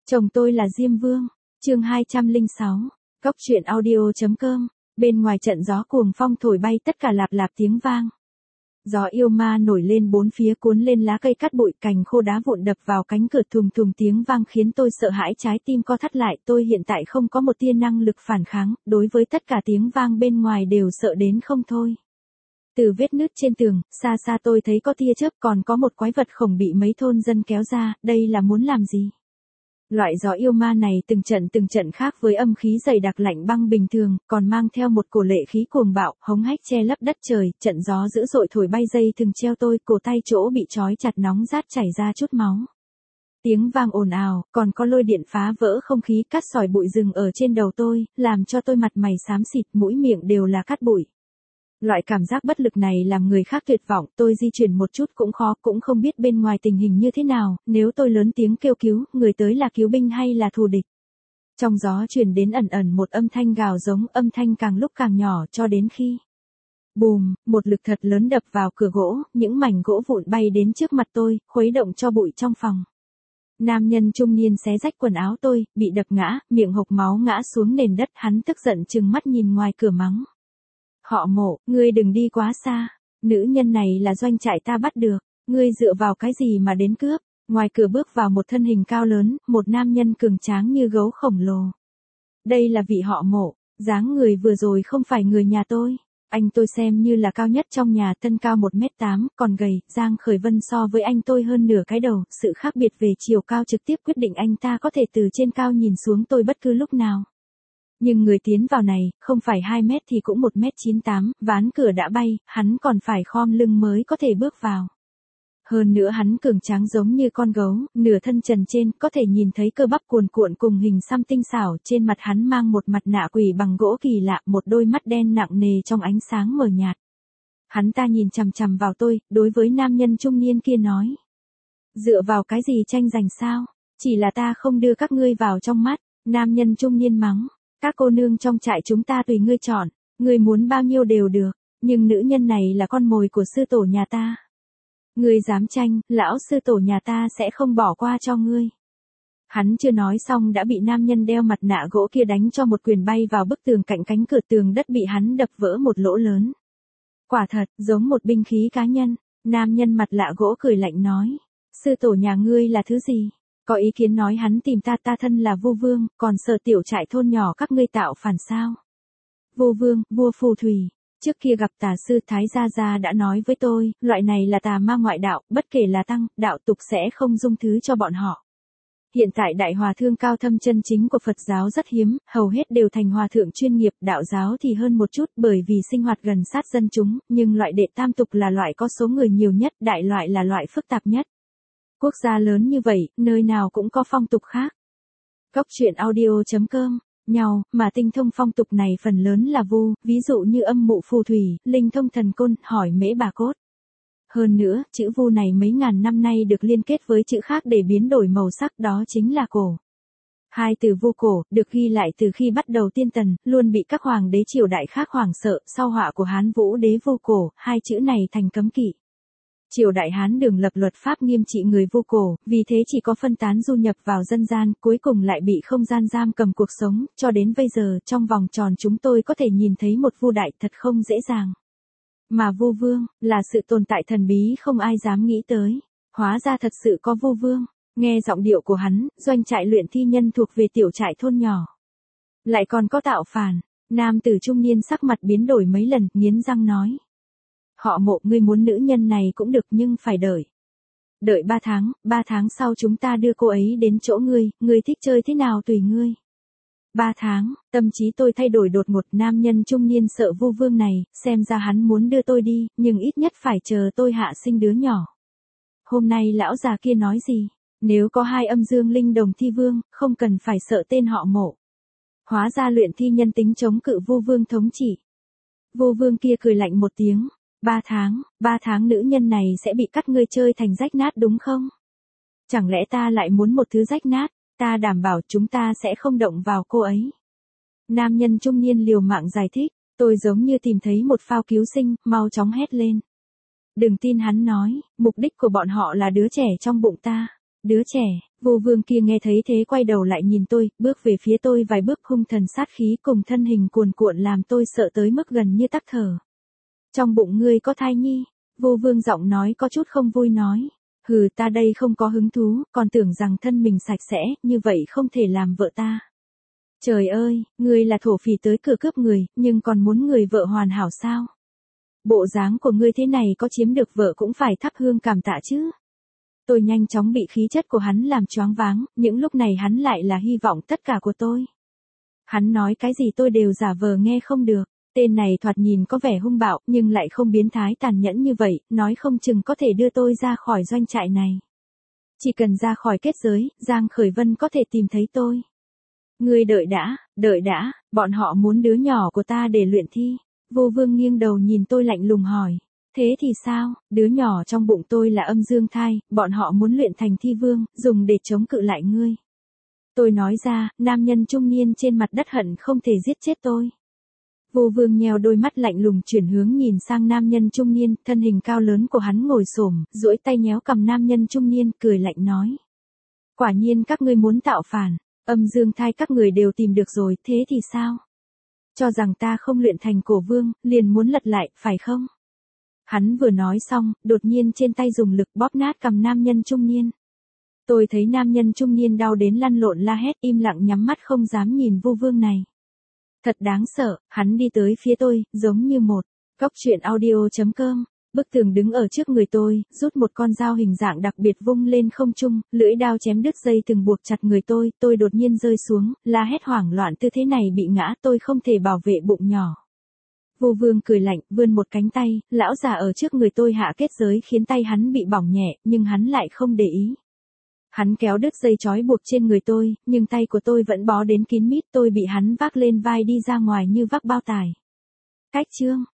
Chồng tôi là Diêm Vương. Chương 206. Cóc truyện audio.com. Bên ngoài trận gió cuồng phong thổi bay tất cả lạp lạp tiếng vang. Gió yêu ma nổi lên bốn phía cuốn lên lá cây cắt bụi, cành khô đá vụn đập vào cánh cửa, thùng thùng tiếng vang khiến tôi sợ hãi, trái tim co thắt lại. Tôi hiện tại không có một tia năng lực phản kháng, đối với tất cả tiếng vang bên ngoài đều sợ đến không thôi. Từ vết nứt trên tường, xa xa tôi thấy có tia chớp, còn có một quái vật khổng bị mấy thôn dân kéo ra, đây là muốn làm gì? Loại gió yêu ma này từng trận khác với âm khí dày đặc lạnh băng bình thường, còn mang theo một cổ lệ khí cuồng bạo, hống hách che lấp đất trời. Trận gió dữ dội thổi bay dây thừng treo tôi, cổ tay chỗ bị trói chặt nóng rát chảy ra chút máu. Tiếng vang ồn ào, còn có lôi điện phá vỡ không khí, cát sỏi bụi rừng ở trên đầu tôi, làm cho tôi mặt mày xám xịt, mũi miệng đều là cát bụi. Loại cảm giác bất lực này làm người khác tuyệt vọng, tôi di chuyển một chút cũng khó, cũng không biết bên ngoài tình hình như thế nào, nếu tôi lớn tiếng kêu cứu, người tới là cứu binh hay là thù địch. Trong gió truyền đến ẩn ẩn một âm thanh gào giống, âm thanh càng lúc càng nhỏ cho đến khi bùm, một lực thật lớn đập vào cửa gỗ, những mảnh gỗ vụn bay đến trước mặt tôi, khuấy động cho bụi trong phòng. Nam nhân trung niên xé rách quần áo tôi, bị đập ngã, miệng hộc máu ngã xuống nền đất, hắn tức giận trừng mắt nhìn ngoài cửa mắng. Họ Mộ, ngươi đừng đi quá xa, nữ nhân này là doanh trại ta bắt được, ngươi dựa vào cái gì mà đến cướp? Ngoài cửa bước vào một thân hình cao lớn, một nam nhân cường tráng như gấu khổng lồ. Đây là vị Họ Mộ, dáng người vừa rồi không phải người nhà tôi. Anh tôi xem như là cao nhất trong nhà, thân cao 1m8, còn gầy. Giang Khởi Vân so với anh tôi hơn nửa cái đầu, sự khác biệt về chiều cao trực tiếp quyết định anh ta có thể từ trên cao nhìn xuống tôi bất cứ lúc nào. Nhưng người tiến vào này, không phải 2 mét thì cũng 1m98, ván cửa đã bay, hắn còn phải khom lưng mới có thể bước vào. Hơn nữa hắn cường tráng giống như con gấu, nửa thân trần trên, có thể nhìn thấy cơ bắp cuồn cuộn cùng hình xăm tinh xảo, trên mặt hắn mang một mặt nạ quỷ bằng gỗ kỳ lạ, một đôi mắt đen nặng nề trong ánh sáng mờ nhạt. Hắn ta nhìn chằm chằm vào tôi, đối với nam nhân trung niên kia nói. Dựa vào cái gì tranh giành sao? Chỉ là ta không đưa các ngươi vào trong mắt, nam nhân trung niên mắng. Các cô nương trong trại chúng ta tùy ngươi chọn, ngươi muốn bao nhiêu đều được, nhưng nữ nhân này là con mồi của sư tổ nhà ta. Ngươi dám tranh, lão sư tổ nhà ta sẽ không bỏ qua cho ngươi. Hắn chưa nói xong đã bị nam nhân đeo mặt nạ gỗ kia đánh cho một quyền bay vào bức tường cạnh cánh cửa, tường đất bị hắn đập vỡ một lỗ lớn. Quả thật, giống một binh khí cá nhân, nam nhân mặt lạ gỗ cười lạnh nói. Sư tổ nhà ngươi là thứ gì? Có ý kiến nói hắn tìm ta, ta thân là Vu Vương, còn sợ tiểu trại thôn nhỏ các ngươi tạo phản sao? Vu Vương, vua phù thủy, trước kia gặp tà sư Thái Gia Gia đã nói với tôi, loại này là tà ma ngoại đạo, bất kể là tăng, đạo tục sẽ không dung thứ cho bọn họ. Hiện tại đại hòa thượng cao thâm chân chính của Phật giáo rất hiếm, hầu hết đều thành hòa thượng chuyên nghiệp, đạo giáo thì hơn một chút bởi vì sinh hoạt gần sát dân chúng, nhưng loại đệ tam tục là loại có số người nhiều nhất, đại loại là loại phức tạp nhất. Quốc gia lớn như vậy, nơi nào cũng có phong tục khác. Cóc truyện audio.com, nhau, mà tinh thông phong tục này phần lớn là vu, ví dụ như âm mụ phù thủy, linh thông thần côn, hỏi mễ bà cốt. Hơn nữa, chữ vu này mấy ngàn năm nay được liên kết với chữ khác để biến đổi màu sắc, đó chính là cổ. Hai từ vu cổ, được ghi lại từ khi bắt đầu tiên tần, luôn bị các hoàng đế triều đại khác hoảng sợ, sau họa của Hán Vũ đế vu cổ, hai chữ này thành cấm kỵ. Triều đại Hán Đường lập luật pháp nghiêm trị người vu cổ, vì thế chỉ có phân tán du nhập vào dân gian, cuối cùng lại bị không gian giam cầm cuộc sống, cho đến bây giờ, trong vòng tròn chúng tôi có thể nhìn thấy một vu đại thật không dễ dàng. Mà Vu Vương, là sự tồn tại thần bí không ai dám nghĩ tới. Hóa ra thật sự có Vu Vương, nghe giọng điệu của hắn, doanh trại luyện thi nhân thuộc về tiểu trại thôn nhỏ. Lại còn có tạo phản, nam tử trung niên sắc mặt biến đổi mấy lần, nghiến răng nói. Họ Mộ, ngươi muốn nữ nhân này cũng được nhưng phải đợi. Đợi 3 tháng sau chúng ta đưa cô ấy đến chỗ ngươi thích chơi thế nào tùy ngươi. 3 tháng, tâm trí tôi thay đổi đột ngột, nam nhân trung niên sợ Vu Vương này, xem ra hắn muốn đưa tôi đi, nhưng ít nhất phải chờ tôi hạ sinh đứa nhỏ. Hôm nay lão già kia nói gì? Nếu có 2 âm dương linh đồng thi vương, không cần phải sợ tên Họ Mộ. Hóa ra luyện thi nhân tính chống cự Vu Vương thống trị. Vu Vương kia cười lạnh một tiếng. 3 tháng nữ nhân này sẽ bị cắt ngươi chơi thành rách nát đúng không? Chẳng lẽ ta lại muốn một thứ rách nát, ta đảm bảo chúng ta sẽ không động vào cô ấy. Nam nhân trung niên liều mạng giải thích, tôi giống như tìm thấy một phao cứu sinh, mau chóng hét lên. Đừng tin hắn nói, mục đích của bọn họ là đứa trẻ trong bụng ta. Đứa trẻ, vô vương kia nghe thấy thế quay đầu lại nhìn tôi, bước về phía tôi vài bước hung thần sát khí cùng thân hình cuồn cuộn làm tôi sợ tới mức gần như tắc thở. Trong bụng ngươi có thai nhi, vô vương giọng nói có chút không vui nói. Hừ, ta đây không có hứng thú, còn tưởng rằng thân mình sạch sẽ, như vậy không thể làm vợ ta. Trời ơi, ngươi là thổ phỉ tới cửa cướp người, nhưng còn muốn người vợ hoàn hảo sao? Bộ dáng của ngươi thế này có chiếm được vợ cũng phải thắp hương cảm tạ chứ. Tôi nhanh chóng bị khí chất của hắn làm choáng váng, những lúc này hắn lại là hy vọng tất cả của tôi. Hắn nói cái gì tôi đều giả vờ nghe không được. Tên này thoạt nhìn có vẻ hung bạo nhưng lại không biến thái tàn nhẫn như vậy, nói không chừng có thể đưa tôi ra khỏi doanh trại này. Chỉ cần ra khỏi kết giới, Giang Khởi Vân có thể tìm thấy tôi. Ngươi đợi đã, bọn họ muốn đứa nhỏ của ta để luyện thi. Vô vương nghiêng đầu nhìn tôi lạnh lùng hỏi. Thế thì sao, đứa nhỏ trong bụng tôi là âm dương thai, bọn họ muốn luyện thành thi vương, dùng để chống cự lại ngươi. Tôi nói ra, nam nhân trung niên trên mặt đất hận không thể giết chết tôi. Vô vương nheo đôi mắt lạnh lùng chuyển hướng nhìn sang nam nhân trung niên, thân hình cao lớn của hắn ngồi xổm, duỗi tay nhéo cầm nam nhân trung niên, cười lạnh nói. Quả nhiên các ngươi muốn tạo phản, âm dương thai các người đều tìm được rồi, thế thì sao? Cho rằng ta không luyện thành cổ vương, liền muốn lật lại, phải không? Hắn vừa nói xong, đột nhiên trên tay dùng lực bóp nát cầm nam nhân trung niên. Tôi thấy nam nhân trung niên đau đến lăn lộn la hét im lặng nhắm mắt không dám nhìn vô vương này. Thật đáng sợ, hắn đi tới phía tôi, giống như một góc truyện audio.com. Bức tường đứng ở trước người tôi, rút một con dao hình dạng đặc biệt vung lên không trung, lưỡi đao chém đứt dây từng buộc chặt người tôi đột nhiên rơi xuống, la hét hoảng loạn tư thế này bị ngã tôi không thể bảo vệ bụng nhỏ. Vô vương cười lạnh, vươn một cánh tay, lão già ở trước người tôi hạ kết giới khiến tay hắn bị bỏng nhẹ, nhưng hắn lại không để ý. Hắn kéo đứt dây trói buộc trên người tôi, nhưng tay của tôi vẫn bó đến kín mít, tôi bị hắn vác lên vai đi ra ngoài như vác bao tải. Cách chương